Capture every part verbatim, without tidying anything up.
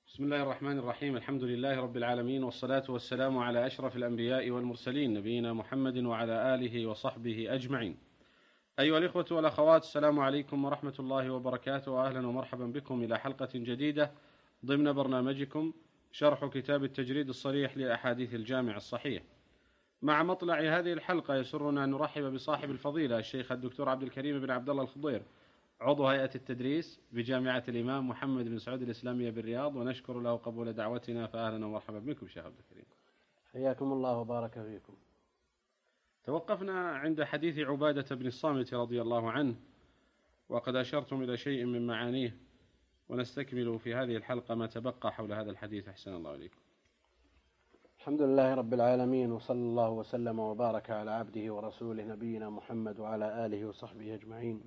بسم الله الرحمن الرحيم. الحمد لله رب العالمين، والصلاة والسلام على أشرف الأنبياء والمرسلين، نبينا محمد وعلى آله وصحبه أجمعين. أيها الإخوة والأخوات، السلام عليكم ورحمة الله وبركاته، وأهلا ومرحبا بكم إلى حلقة جديدة ضمن برنامجكم شرح كتاب التجريد الصريح لأحاديث الجامع الصحيح. مع مطلع هذه الحلقة يسرنا أن نرحب بصاحب الفضيلة الشيخ الدكتور عبد الكريم بن عبد الله الخضير، عضو هيئة التدريس بجامعة الإمام محمد بن سعود الإسلامية بالرياض، ونشكر له قبول دعوتنا، فأهلا ومرحبا بكم شيخ عبد الكريم. حياكم الله وبارك فيكم. توقفنا عند حديث عبادة بن الصامت رضي الله عنه، وقد أشرتم إلى شيء من معانيه، ونستكمل في هذه الحلقة ما تبقى حول هذا الحديث. أحسن الله إليكم. الحمد لله رب العالمين، وصلى الله وسلم وبارك على عبده ورسوله نبينا محمد وعلى آله وصحبه أجمعين.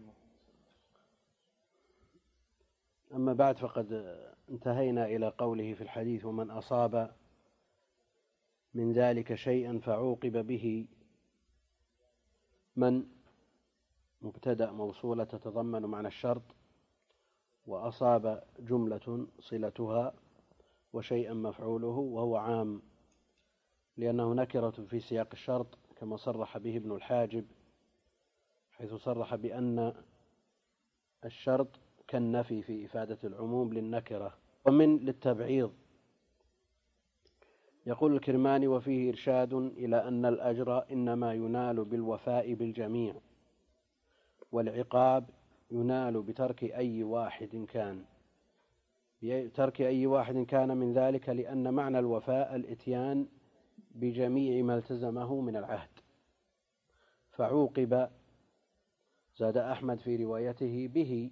أما بعد، فقد انتهينا إلى قوله في الحديث: ومن أصاب من ذلك شيئا فعوقب به. من مبتدأ موصولة تتضمن معنى الشرط، وأصاب جملة صلتها، وشيئا مفعوله، وهو عام لأنه نكرة في سياق الشرط، كما صرح به ابن الحاجب حيث صرح بأن الشرط كالنفي في إفادة العموم للنكرة. ومن للتبعيض. يقول الكرماني: وفيه إرشاد إلى أن الأجر إنما ينال بالوفاء بالجميع، والعقاب ينال بترك أي واحد كان ترك أي واحد كان من ذلك، لأن معنى الوفاء الإتيان بجميع ما التزمه من العهد. فعوقب، زاد أحمد في روايته، به.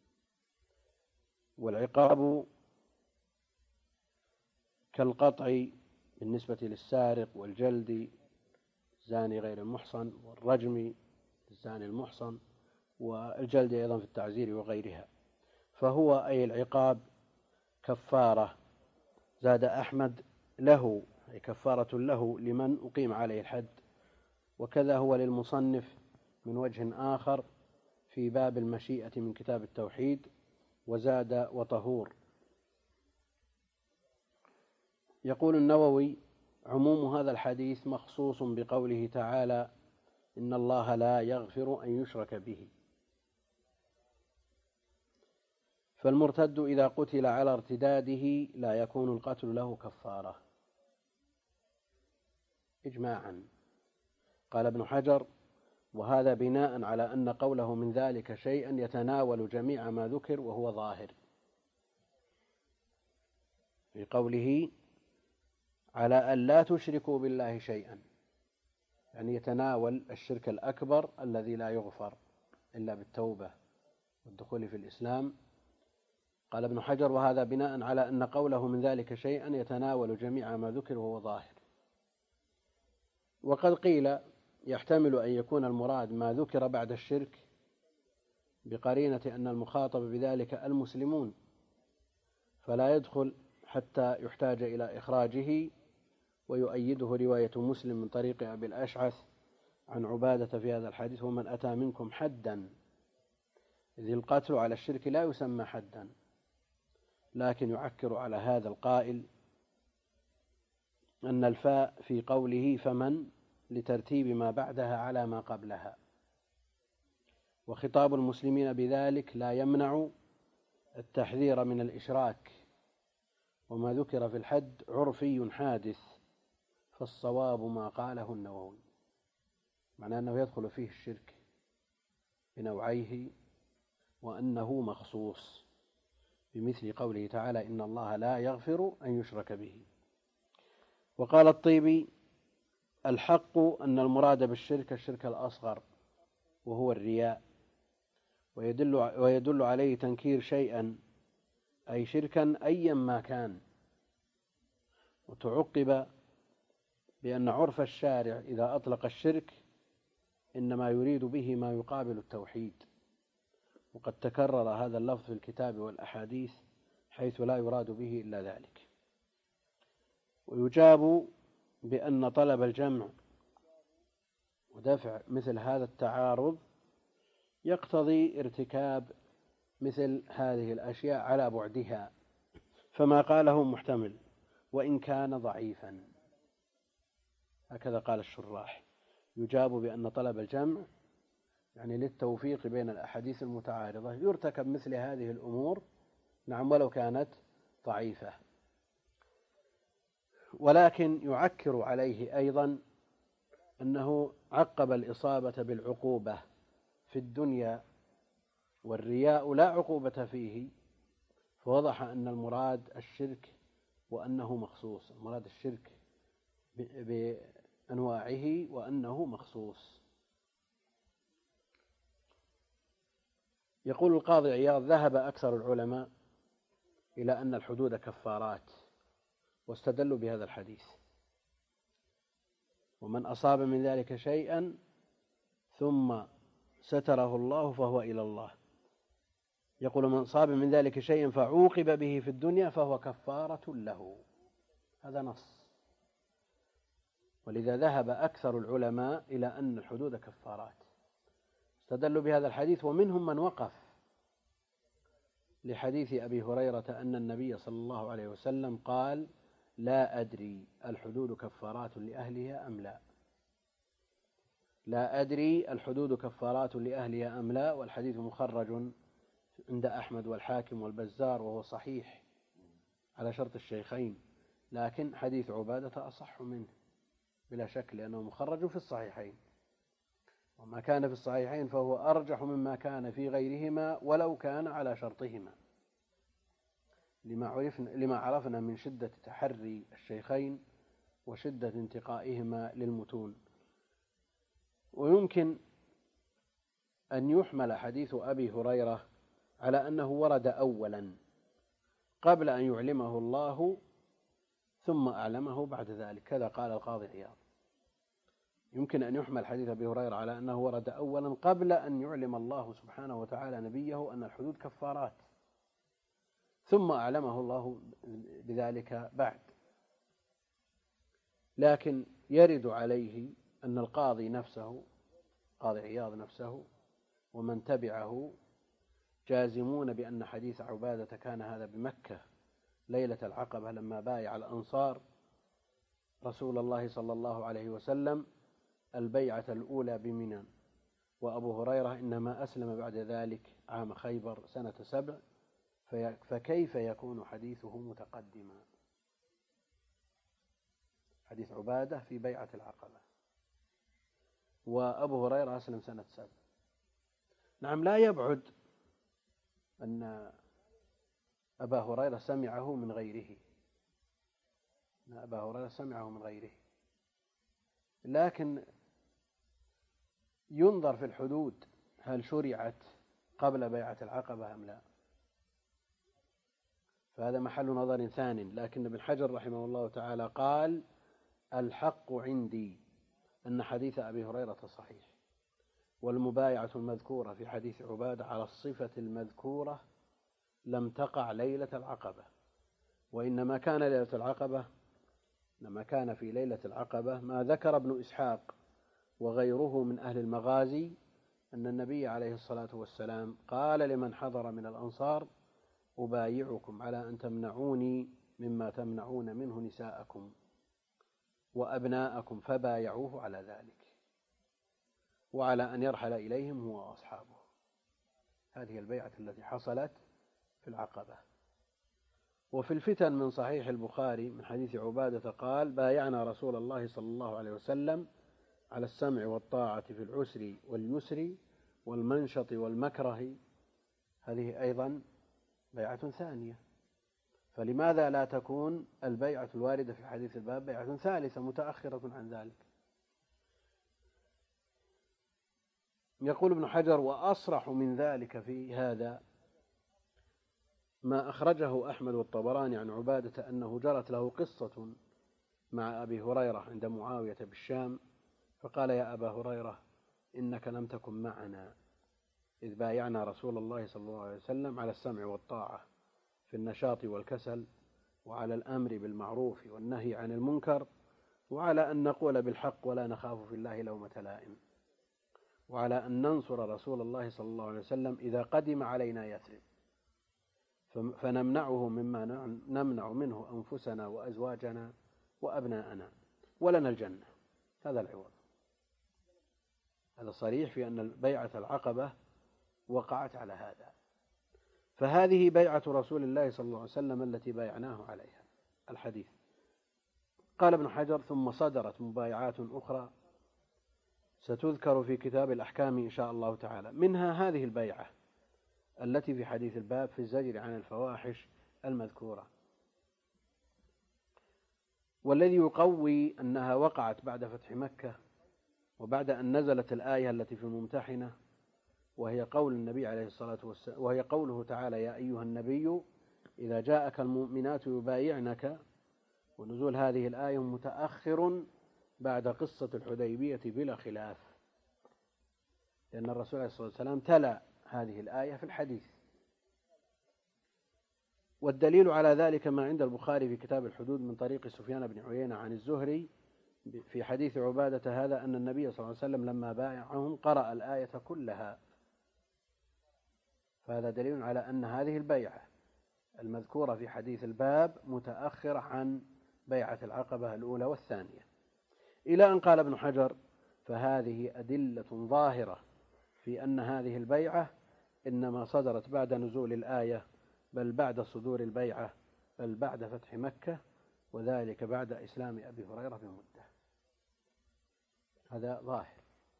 والعقاب كالقطع بالنسبة للسارق، والجلد الزاني غير المحصن، والرجم الزاني المحصن، والجلد أيضا في التعزير وغيرها. فهو أي العقاب كفارة، زاد أحمد، له، أي كفارة له لمن أقيم عليه الحد. وكذا هو للمصنف من وجه آخر في باب المشيئة من كتاب التوحيد، وزاد وطهور. يقول النووي: عموم هذا الحديث مخصوص بقوله تعالى: إن الله لا يغفر أن يشرك به. فالمرتد إذا قتل على ارتداده لا يكون القتل له كفارة إجماعا. قال ابن حجر: وهذا بناء على أن قوله من ذلك شيئا يتناول جميع ما ذكر، وهو ظاهر في قوله على أن لا تشركوا بالله شيئا، يعني يتناول الشرك الأكبر الذي لا يغفر إلا بالتوبة والدخول في الإسلام. قال ابن حجر: وهذا بناء على أن قوله من ذلك شيئا يتناول جميع ما ذكر، وهو ظاهر. وقد قيل يحتمل أن يكون المراد ما ذكر بعد الشرك، بقرينة أن المخاطب بذلك المسلمون، فلا يدخل حتى يحتاج إلى إخراجه. ويؤيده رواية مسلم من طريق أبي الأشعث عن عبادة في هذا الحديث: ومن أتى منكم حدا، إذ القتل على الشرك لا يسمى حدا، لكن يعكر على هذا القائل أن الفاء في قوله فمن لترتيب ما بعدها على ما قبلها. وخطاب المسلمين بذلك لا يمنع التحذير من الإشراك، وما ذكر في الحد عرفي حادث، فالصواب ما قاله النووي، معناه أنه يدخل فيه الشرك بنوعيه، وأنه مخصوص بمثل قوله تعالى: إن الله لا يغفر أن يشرك به. وقال الطيبي: الحق أن المراد بالشرك الشرك الأصغر، وهو الرياء، ويدل, ويدل عليه تنكير شيئا، أي شركا أيا ما كان. وتعقب بأن عرف الشارع إذا أطلق الشرك إنما يريد به ما يقابل التوحيد، وقد تكرر هذا اللفظ في الكتاب والأحاديث حيث لا يراد به إلا ذلك. ويجاب بأن طلب الجمع ودفع مثل هذا التعارض يقتضي ارتكاب مثل هذه الأشياء على بعدها، فما قاله محتمل وإن كان ضعيفا. هكذا قال الشراح. يجاب بأن طلب الجمع يعني للتوفيق بين الأحاديث المتعارضة يرتكب مثل هذه الأمور، نعم، ولو كانت ضعيفة. ولكن يعكر عليه أيضا أنه عقب الإصابة بالعقوبة في الدنيا والرياء لا عقوبة فيه، فوضح أن المراد الشرك وأنه مخصوص، المراد الشرك بأنواعه وأنه مخصوص. يقول القاضي عياض: ذهب أكثر العلماء إلى أن الحدود كفارات، واستدلوا بهذا الحديث: ومن أصاب من ذلك شيئا ثم ستره الله فهو إلى الله. يقول: من أصاب من ذلك شيئا فعوقب به في الدنيا فهو كفارة له. هذا نص. ولذا ذهب أكثر العلماء إلى أن الحدود كفارات، استدلوا بهذا الحديث. ومنهم من وقف لحديث أبي هريرة أن النبي صلى الله عليه وسلم قال: لا أدري الحدود كفارات لأهلها أم لا. لا أدري الحدود كفارات لأهلها أم لا. والحديث مخرج عند أحمد والحاكم والبزار، وهو صحيح على شرط الشيخين، لكن حديث عبادة أصح منه بلا شك، لأنه مخرج في الصحيحين، وما كان في الصحيحين فهو أرجح مما كان في غيرهما ولو كان على شرطهما، لما عرفنا, لما عرفنا من شدة تحري الشيخين وشدة انتقائهما للمتون. ويمكن أن يحمل حديث أبي هريرة على أنه ورد أولا قبل أن يعلمه الله ثم أعلمه بعد ذلك، كذا قال القاضي عياض. يمكن أن يحمل حديث أبي هريرة على أنه ورد أولا قبل أن يعلم الله سبحانه وتعالى نبيه أن الحدود كفارات، ثم أعلمه الله بذلك بعد. لكن يرد عليه أن القاضي نفسه، قاضي عياض نفسه، ومن تبعه جازمون بأن حديث عبادة كان هذا بمكة ليلة العقبة لما بايع الأنصار رسول الله صلى الله عليه وسلم البيعة الأولى بمنى، وأبو هريرة إنما أسلم بعد ذلك عام خيبر سنة سبع، فكيف يكون حديثه متقدما؟ حديث عبادة في بيعة العقبة، وأبو هريرة أسلم سنة سبع. نعم، لا يبعد أن أبا هريرة سمعه من غيره، أن أبا هريرة سمعه من غيره، لكن ينظر في الحدود هل شرعت قبل بيعة العقبة أم لا، فهذا محل نظر ثان. لكن ابن حجر رحمه الله تعالى قال: الحق عندي أن حديث أبي هريرة صحيح، والمبايعة المذكورة في حديث عبادة على الصفة المذكورة لم تقع ليلة العقبة، وإنما كان ليلة العقبة لما كان في ليلة العقبة ما ذكر ابن إسحاق وغيره من أهل المغازي أن النبي عليه الصلاة والسلام قال لمن حضر من الأنصار: أبايعكم على أن تمنعوني مما تمنعون منه نساءكم وأبناءكم، فبايعوه على ذلك، وعلى أن يرحل إليهم هو وأصحابه. هذه البيعة التي حصلت في العقبة. وفي الفتن من صحيح البخاري من حديث عبادة قال: بايعنا رسول الله صلى الله عليه وسلم على السمع والطاعة في العسر واليسر والمنشط والمكره. هذه أيضا بيعة ثانية، فلماذا لا تكون البيعة الواردة في حديث الباب بيعة ثالثة متأخرة عن ذلك؟ يقول ابن حجر: وأصرح من ذلك في هذا ما أخرجه أحمد والطبراني عن عبادة أنه جرت له قصة مع أبي هريرة عند معاوية بالشام، فقال: يا أبا هريرة، إنك لم تكن معنا إذ بايعنا رسول الله صلى الله عليه وسلم على السمع والطاعة في النشاط والكسل، وعلى الأمر بالمعروف والنهي عن المنكر، وعلى أن نقول بالحق ولا نخاف في الله لومة لائم، وعلى أن ننصر رسول الله صلى الله عليه وسلم إذا قدم علينا يثرب. فنمنعه مما نمنع منه أنفسنا وأزواجنا وأبناءنا ولنا الجنة. هذا العوض. هذا صريح في أن بيعة العقبة وقعت على هذا. فهذه بيعة رسول الله صلى الله عليه وسلم التي بايعناه عليها. الحديث. قال ابن حجر: ثم صدرت مبايعات أخرى ستذكر في كتاب الأحكام إن شاء الله تعالى، منها هذه البيعة التي في حديث الباب في الزجر عن الفواحش المذكورة. والذي يقوي أنها وقعت بعد فتح مكة وبعد أن نزلت الآية التي في الممتحنة، وهي قول النبي عليه الصلاة والسلام، وهي قوله تعالى: يا أيها النبي إذا جاءك المؤمنات يبايعنك، ونزول هذه الآية متأخر بعد قصة الحديبية بلا خلاف، لأن الرسول عليه الصلاة والسلام تلا هذه الآية في الحديث. والدليل على ذلك ما عند البخاري في كتاب الحدود من طريق سفيان بن عيينة عن الزهري في حديث عبادة هذا أن النبي صلى الله عليه وسلم لما بايعهم قرأ الآية كلها. فهذا دليل على أن هذه البيعة المذكورة في حديث الباب متأخرة عن بيعة العقبة الأولى والثانية. إلى أن قال ابن حجر: فهذه أدلة ظاهرة في أن هذه البيعة إنما صدرت بعد نزول الآية، بل بعد صدور البيعة، بل بعد فتح مكة، وذلك بعد إسلام أبي هريرة بمدة. هذا ظاهر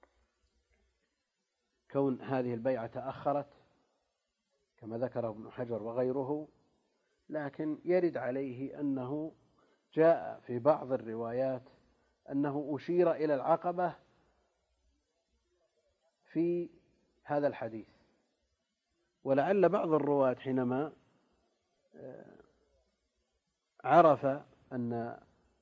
كون هذه البيعة تأخرت كما ذكره ابن حجر وغيره، لكن يرد عليه أنه جاء في بعض الروايات أنه أشير إلى العقبة في هذا الحديث. ولعل بعض الرواة حينما عرف أن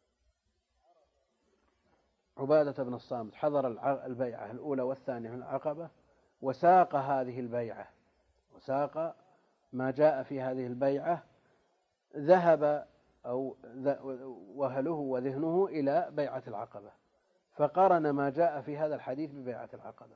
عبادة بن الصامت حضر البيعة الأولى والثانية من العقبة وساق هذه البيعة وساق ما جاء في هذه البيعة، ذهب أو وهله وذهنه إلى بيعة العقبة، فقارن ما جاء في هذا الحديث ببيعة العقبة،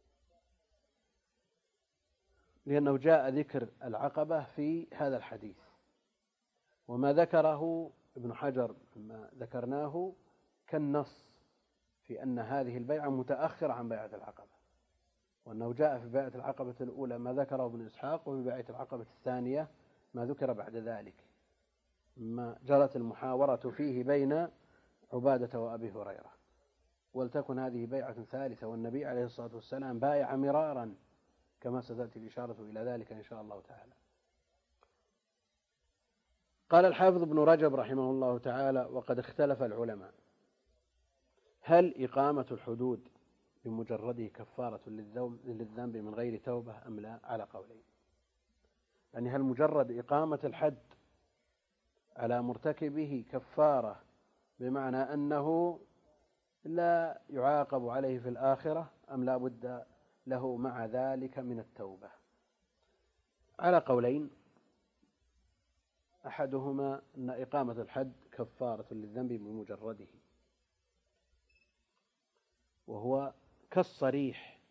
لأنه جاء ذكر العقبة في هذا الحديث. وما ذكره ابن حجر ما ذكرناه كالنص في أن هذه البيعة متأخرة عن بيعة العقبة، وأنه جاء في بيعة العقبة الأولى ما ذكره ابن إسحاق، وفي بيعة العقبة الثانية ما ذكر بعد ذلك، ما جرت المحاورة فيه بين عبادة وأبي هريرة. ولتكن هذه بيعة ثالثة، والنبي عليه الصلاة والسلام بايع مرارا كما ستأتي الإشارة إلى ذلك إن شاء الله تعالى. قال الحافظ ابن رجب رحمه الله تعالى: وقد اختلف العلماء هل إقامة الحدود بمجرده كفارة للذنب من غير توبة أم لا، على قولين. يعني هل مجرد إقامة الحد على مرتكبه كفارة بمعنى أنه لا يعاقب عليه في الآخرة، أم لا بد له مع ذلك من التوبة؟ على قولين. أحدهما أن إقامة الحد كفارة للذنب بمجرده، وهو كالصريح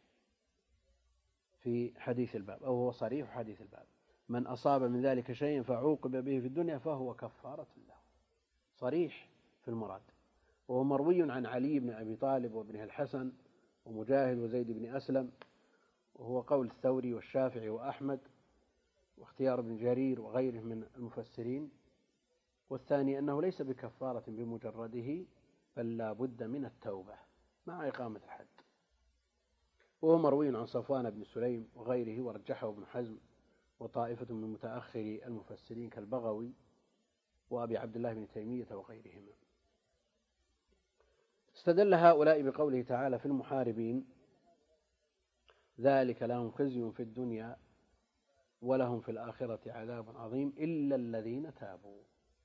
في حديث الباب، أو هو صريح حديث الباب: من أصاب من ذلك شيء فعوقب به في الدنيا فهو كفارة له. صريح في المراد. وهو مروي عن علي بن أبي طالب وابنه الحسن ومجاهد وزيد بن أسلم، وهو قول الثوري والشافعي وأحمد واختيار ابن جرير وغيره من المفسرين. والثاني أنه ليس بكفارة بمجرده، بل لا بد من التوبة مع إقامة الحد. وهو مروي عن صفوان بن سليم وغيره، ورجحه ابن حزم وطائفة من متأخري المفسرين كالبغوي وأبي عبد الله بن تيمية وغيرهما. استدل هؤلاء بقوله تعالى في المحاربين: ذلك لهم خزي في الدنيا ولهم في الآخرة عذاب عظيم إلا الذين تابوا.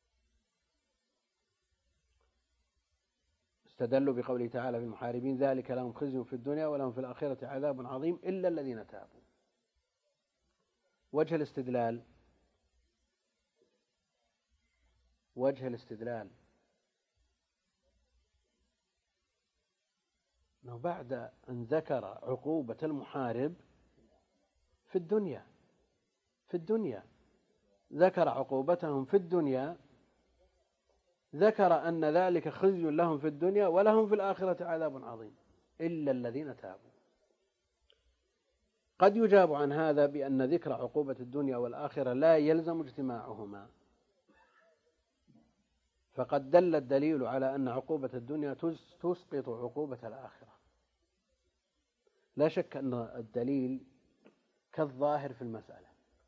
استدلوا بقوله تعالى في المحاربين: ذلك لهم خزي في الدنيا ولهم في الآخرة عذاب عظيم إلا الذين تابوا. وجه الاستدلال وجه الاستدلال أنه بعد أن ذكر عقوبة المحارب في الدنيا في الدنيا ذكر عقوبتهم في الدنيا ذكر أن ذلك خزي لهم في الدنيا ولهم في الآخرة عذاب عظيم إلا الذين تابوا. قد يجاب عن هذا بأن ذكر عقوبة الدنيا والآخرة لا يلزم اجتماعهما، فقد دل الدليل على أن عقوبة الدنيا تسقط عقوبة الآخرة. لا شك أن الدليل كالظاهر في المسألة،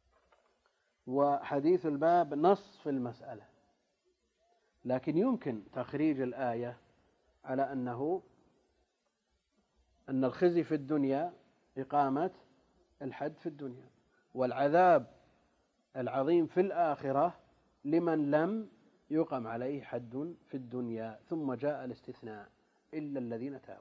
وحديث الباب نص في المسألة، لكن يمكن تخريج الآية على أنه أن الخزي في الدنيا إقامة الحد في الدنيا، والعذاب العظيم في الآخرة لمن لم يقم عليه حد في الدنيا. ثم جاء الاستثناء إلا الذين تابوا.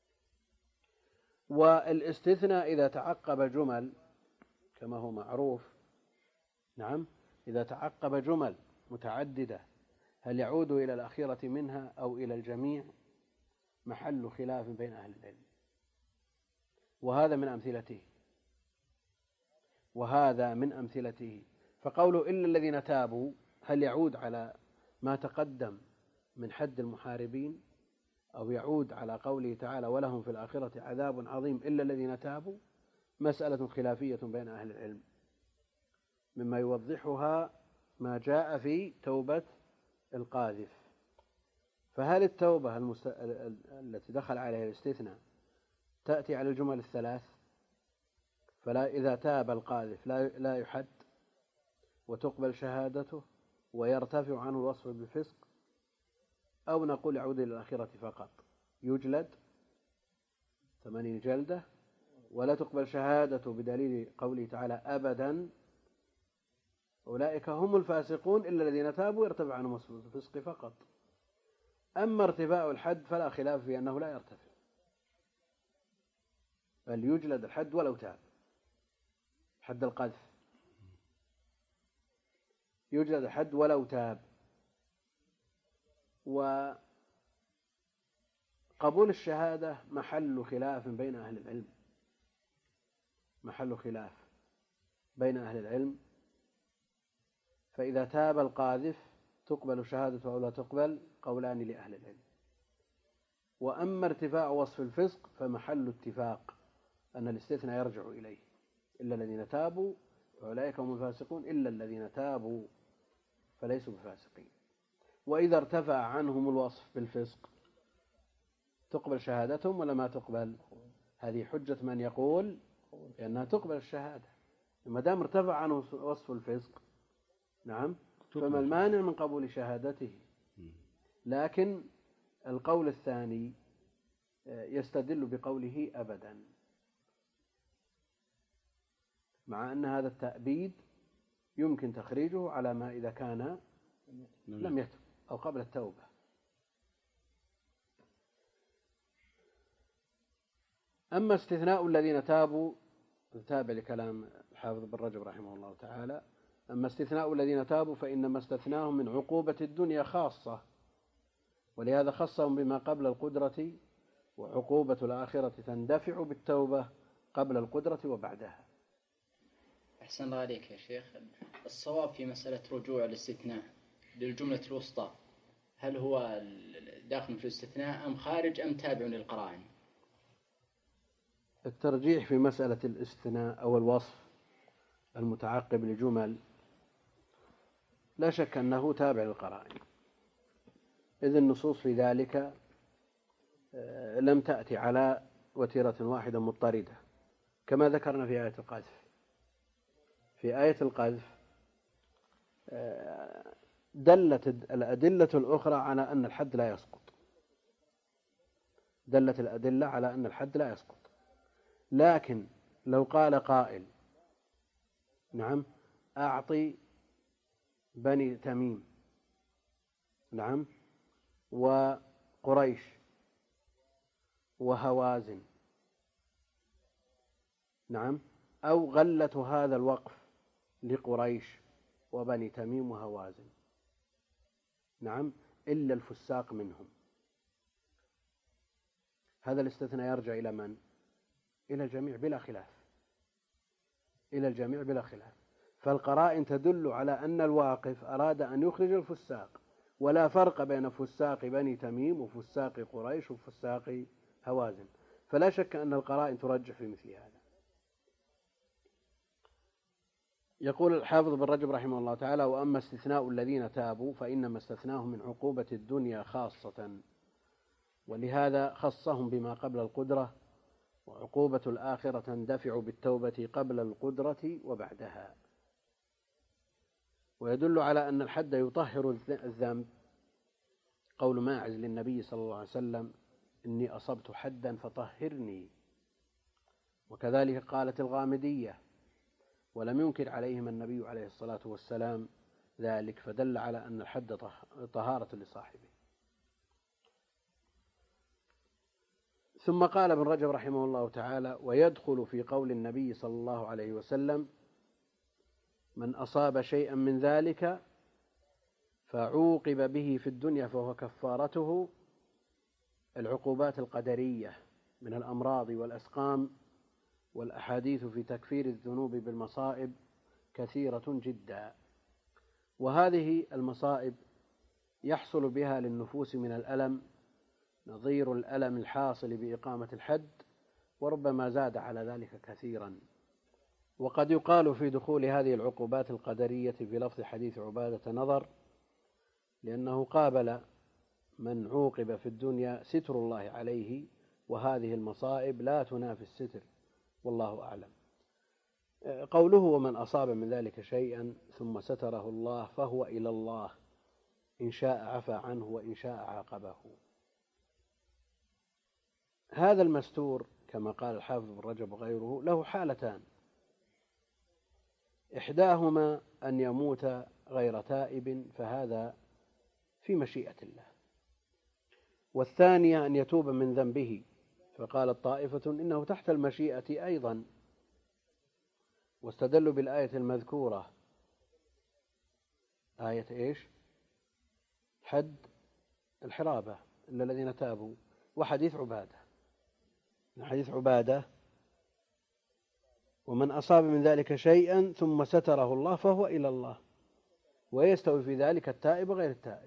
والاستثناء إذا تعقب جمل كما هو معروف، نعم، إذا تعقب جمل متعددة هل يعود إلى الأخيرة منها أو إلى الجميع محل خلاف بين أهل العلم، وهذا من أمثلته وهذا من أمثلته فقوله إلا الذين تابوا هل يعود على ما تقدم من حد المحاربين أو يعود على قوله تعالى ولهم في الآخرة عذاب عظيم إلا الذين تابوا؟ مسألة خلافية بين أهل العلم، مما يوضحها ما جاء في توبة القاذف. فهل التوبة المست... التي دخل عليها الاستثناء تأتي على الجمل الثلاث؟ فلا إذا تاب القاذف لا لا يحد وتقبل شهادته ويرتفع عنه الوصف بالفسق، أو نقول يعود إلى الآخرة فقط يجلد ثمانين جلدة ولا تقبل شهادته بدليل قوله تعالى أبدا أولئك هم الفاسقون إلا الذين تابوا يرتفع عنهم وصف الفسق فقط. أما ارتفاع الحد فلا خلاف في أنه لا يرتفع، بل يجلد الحد ولو تاب، حد القذف يجلد الحد ولو تاب. وقبول الشهادة محل خلاف بين أهل العلم، محل خلاف بين أهل العلم، فإذا تاب القاذف تقبل شهادته أو لا تقبل قولان لأهل العلم. وأما ارتفاع وصف الفسق فمحل اتفاق أن الاستثناء يرجع إليه إلا الذين تابوا وأولئك هم الفاسقون إلا الذين تابوا فليسوا بفاسقين. وإذا ارتفع عنهم الوصف بالفسق تقبل شهادتهم ولا ما تقبل؟ هذه حجة من يقول بأنها تقبل الشهادة ما دام ارتفع عنه وصف الفسق، نعم، فما المانع من قبول شهادته؟ لكن القول الثاني يستدل بقوله أبدا، مع أن هذا التأبيد يمكن تخريجه على ما إذا كان لم يتب أو قبل التوبة. أما استثناء الذين تابوا تابع لكلام الحافظ بن رجب رحمه الله تعالى، أما استثناء الذين تابوا فإنما استثناهم من عقوبة الدنيا خاصة، ولهذا خصهم بما قبل القدرة، وعقوبة الآخرة تندفع بالتوبة قبل القدرة وبعدها. أحسن الله عليك يا شيخ. الصواب في مسألة رجوع الاستثناء للجملة الوسطى هل هو داخل في الاستثناء أم خارج أم تابع للقرائن؟ الترجيح في مسألة الاستثناء أو الوصف المتعقب لجمل لا شك أنه تابع للقرائن، إذ النصوص في ذلك لم تأتي على وتيرة واحدة مضطردة كما ذكرنا في آية القذف. في آية القذف دلت الأدلة الأخرى على أن الحد لا يسقط، دلت الأدلة على أن الحد لا يسقط. لكن لو قال قائل نعم أعطي بني تميم نعم وقريش وهوازن نعم أو غلة هذا الوقف لقريش وبني تميم وهوازن نعم إلا الفساق منهم، هذا الاستثناء يرجع إلى من؟ إلى الجميع بلا خلاف، إلى الجميع بلا خلاف. فالقرائن تدل على أن الواقف أراد أن يخرج الفساق، ولا فرق بين فساق بني تميم وفساق قريش وفساق هوازن، فلا شك أن القرائن ترجح في مثل هذا. يقول الحافظ بن رجب رحمه الله تعالى: وأما استثناء الذين تابوا فإنما استثناهم من عقوبة الدنيا خاصة، ولهذا خصهم بما قبل القدرة، وعقوبة الآخرة تندفع بالتوبة قبل القدرة وبعدها. ويدل على أن الحد يطهر الذنب قول ماعز للنبي صلى الله عليه وسلم: إني أصبت حدا فطهرني. وكذلك قالت الغامدية، ولم ينكر عليهم النبي عليه الصلاة والسلام ذلك، فدل على أن الحد طهارة لصاحبه. ثم قال ابن رجب رحمه الله تعالى: ويدخل في قول النبي صلى الله عليه وسلم: من أصاب شيئا من ذلك فعوقب به في الدنيا فهو كفارته العقوبات القدرية من الأمراض والأسقام، والأحاديث في تكفير الذنوب بالمصائب كثيرة جدا. وهذه المصائب يحصل بها للنفوس من الألم نظير الألم الحاصل بإقامة الحد، وربما زاد على ذلك كثيرا. وقد يقال في دخول هذه العقوبات القدرية في لفظ حديث عبادة نظر، لأنه قابل من عوقب في الدنيا ستر الله عليه، وهذه المصائب لا تنافي الستر، والله أعلم. قوله: ومن أصاب من ذلك شيئا ثم ستره الله فهو إلى الله، إن شاء عفى عنه وإن شاء عاقبه. هذا المستور كما قال الحافظ بن رجب وغيره له حالتان: إحداهما أن يموت غير تائب، فهذا في مشيئة الله، والثانية أن يتوب من ذنبه، فقالت طائفة إنه تحت المشيئة أيضا، واستدلوا بالآية المذكورة، آية إيش؟ حد الحرابة إلا الذين تابوا، وحديث عبادة. حديث عبادة: ومن أصاب من ذلك شيئا ثم ستره الله فهو إلى الله، ويستوي في ذلك التائب وغير التائب،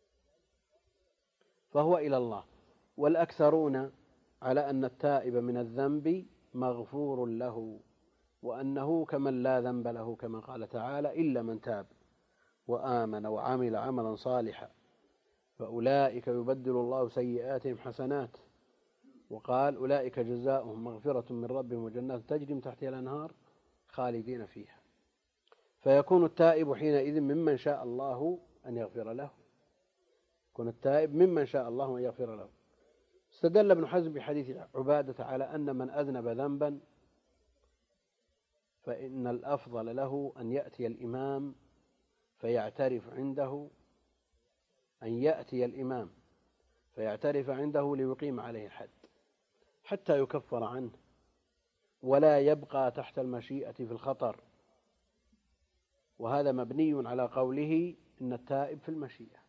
فهو إلى الله. والأكثرون على أن التائب من الذنب مغفور له، وأنه كمن لا ذنب له، كما قال تعالى: إلا من تاب وآمن وعمل عملا صالحا فأولئك يبدل الله سيئاتهم حسنات. وقال: أولئك جزاؤهم مغفرة من ربهم وجنات تجري من تحتها الأنهار خالدين فيها. فيكون التائب حينئذ ممن شاء الله أن يغفر له، يكون التائب ممن شاء الله أن يغفر له. استدل ابن حزم بحديث عبادة على أن من أذنب ذنبا فإن الأفضل له أن يأتي الإمام فيعترف عنده أن يأتي الإمام فيعترف عنده ليقيم عليه الحد حتى يكفر عنه، ولا يبقى تحت المشيئة في الخطر. وهذا مبني على قوله إن التائب في المشيئة.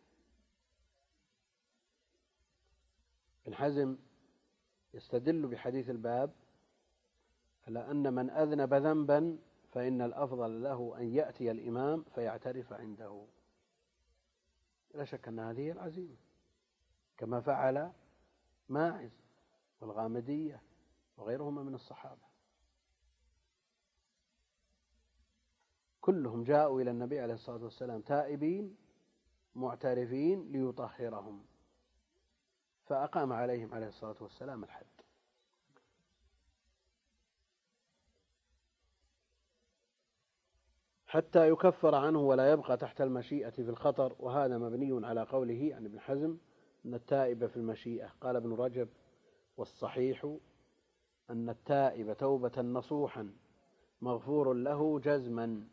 ابن حزم يستدل بحديث الباب على أن من أذنب ذنبا فإن الأفضل له أن يأتي الإمام فيعترف عنده. لا شك أن هذه العزيمة، كما فعل ماعز والغامدية وغيرهما من الصحابة، كلهم جاءوا إلى النبي عليه الصلاة والسلام تائبين معترفين ليطهرهم، فأقام عليهم عليه الصلاة والسلام الحد. حتى يكفر عنه ولا يبقى تحت المشيئة في الخطر. وهذا مبني على قوله عن ابن حزم أن التائب في المشيئة. قال ابن رجب: والصحيح أن التائب توبة نصوحا مغفور له جزما،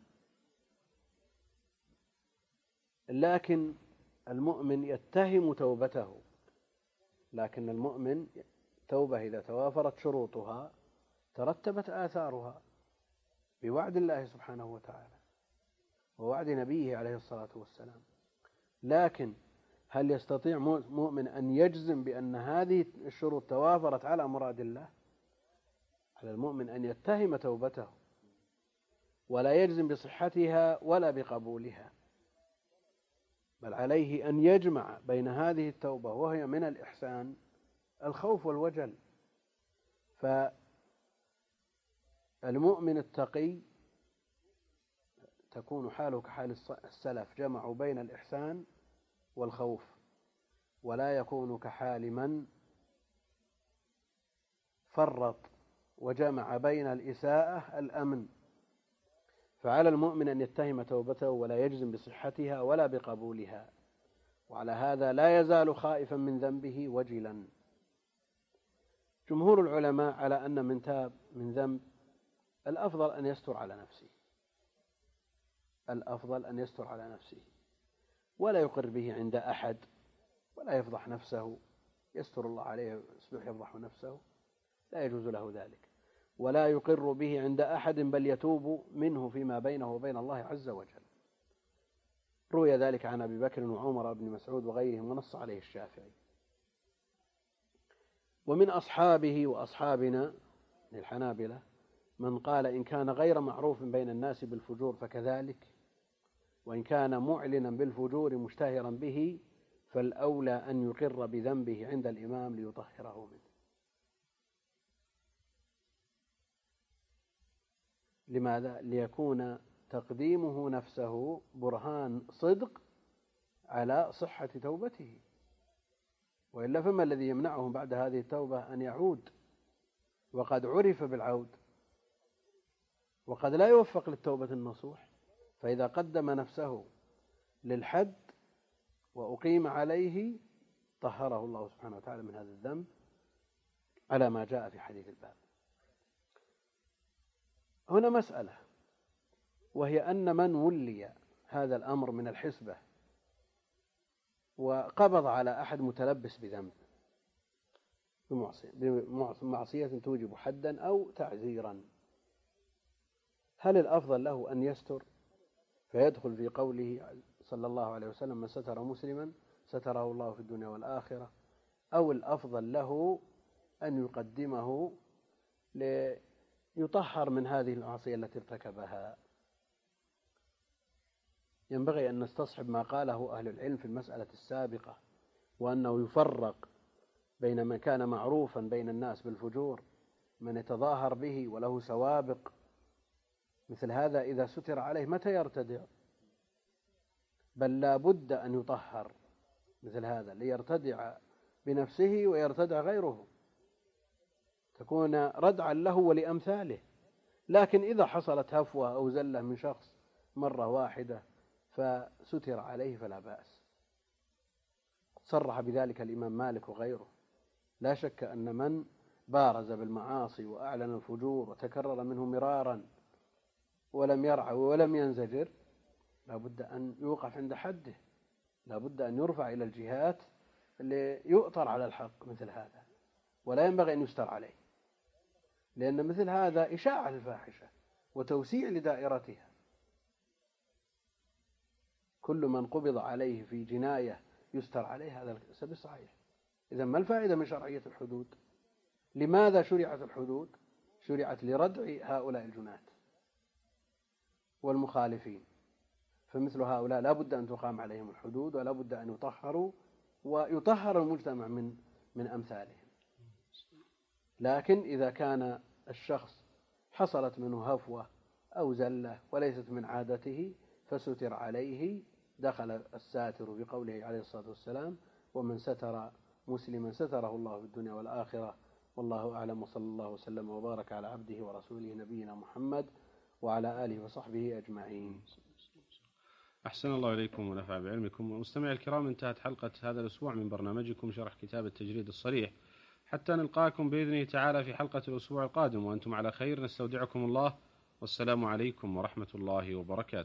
لكن المؤمن يتهم توبته، لكن المؤمن توبة إذا توافرت شروطها ترتبت آثارها بوعد الله سبحانه وتعالى ووعد نبيه عليه الصلاة والسلام. لكن هل يستطيع مؤمن أن يجزم بأن هذه الشروط توافرت على مراد الله؟ على المؤمن أن يتهم توبته ولا يجزم بصحتها ولا بقبولها، بل عليه أن يجمع بين هذه التوبة وهي من الإحسان الخوف والوجل. فالمؤمن التقي تكون حاله كحال السلف، جمعوا بين الإحسان والخوف، ولا يكون كحال من فرط وجمع بين الإساءة الأمن. فعلى المؤمن أن يتهم توبته ولا يجزم بصحتها ولا بقبولها، وعلى هذا لا يزال خائفا من ذنبه وجلا. جمهور العلماء على أن من تاب من ذنب الأفضل أن يستر على نفسه، الأفضل أن يستر على نفسه ولا يقر به عند أحد، ولا يفضح نفسه، يستر الله عليه يصبح يفضح نفسه، لا يجوز له ذلك، ولا يقر به عند أحد، بل يتوب منه فيما بينه وبين الله عز وجل. روي ذلك عن أبي بكر وعمر بن مسعود وغيرهم، ونص عليه الشافعي. ومن أصحابه وأصحابنا للحنابلة من قال إن كان غير معروف بين الناس بالفجور فكذلك، وإن كان معلنا بالفجور مشتهرا به فالأولى أن يقر بذنبه عند الإمام ليطهره منه. لماذا؟ ليكون تقديمه نفسه برهان صدق على صحة توبته، وإلا فما الذي يمنعه بعد هذه التوبة أن يعود وقد عرف بالعود، وقد لا يوفق للتوبة النصوح. فإذا قدم نفسه للحد وأقيم عليه طهره الله سبحانه وتعالى من هذا الذنب على ما جاء في حديث الباب. هنا مسألة، وهي أن من ولي هذا الأمر من الحسبة وقبض على أحد متلبس بذنب بمعصية توجب حدا أو تعزيرا، هل الأفضل له أن يستر فيدخل في قوله صلى الله عليه وسلم من ستر مسلما ستره الله في الدنيا والآخرة، أو الأفضل له أن يقدمه ليطهر من هذه المعصية التي ارتكبها؟ ينبغي أن نستصحب ما قاله أهل العلم في المسألة السابقة، وأنه يفرق بين من كان معروفا بين الناس بالفجور، من يتظاهر به وله سوابق، مثل هذا إذا ستر عليه متى يرتدع؟ بل لا بد أن يطهر مثل هذا ليرتدع بنفسه ويرتدع غيره، تكون ردعا له ولأمثاله. لكن إذا حصلت هفوة أو زلة من شخص مرة واحدة فستر عليه فلا بأس. صرح بذلك الإمام مالك وغيره. لا شك أن من بارز بالمعاصي وأعلن الفجور وتكرر منه مرارا ولم يرعى ولم ينزجر لا بد أن يوقف عند حده، لا بد أن يرفع إلى الجهات اللي يؤطر على الحق مثل هذا، ولا ينبغي أن يستر عليه، لأن مثل هذا إشاعة الفاحشة وتوسيع لدائرتها. كل من قبض عليه في جناية يستر عليه، هذا ليس بصحيح. إذن ما الفائدة من شرعية الحدود؟ لماذا شرعت الحدود؟ شرعت لردع هؤلاء الجنات والمخالفين، فمثل هؤلاء لا بد أن تقام عليهم الحدود، ولا بد أن يطهروا ويطهر المجتمع من من أمثالهم. لكن إذا كان الشخص حصلت منه هفوة أو زلة وليست من عادته فستر عليه، دخل الساتر بقوله عليه الصلاة والسلام ومن ستر مسلما ستره الله في الدنيا والآخرة. والله أعلم، وصلى الله وسلم وبارك على عبده ورسوله نبينا محمد وعلى آله وصحبه أجمعين. أحسن الله إليكم ونفع بعلمكم. ومستمعي الكرام، انتهت حلقة هذا الأسبوع من برنامجكم شرح كتاب التجريد الصريح، حتى نلقاكم بإذنه تعالى في حلقة الأسبوع القادم وأنتم على خير. نستودعكم الله، والسلام عليكم ورحمة الله وبركاته.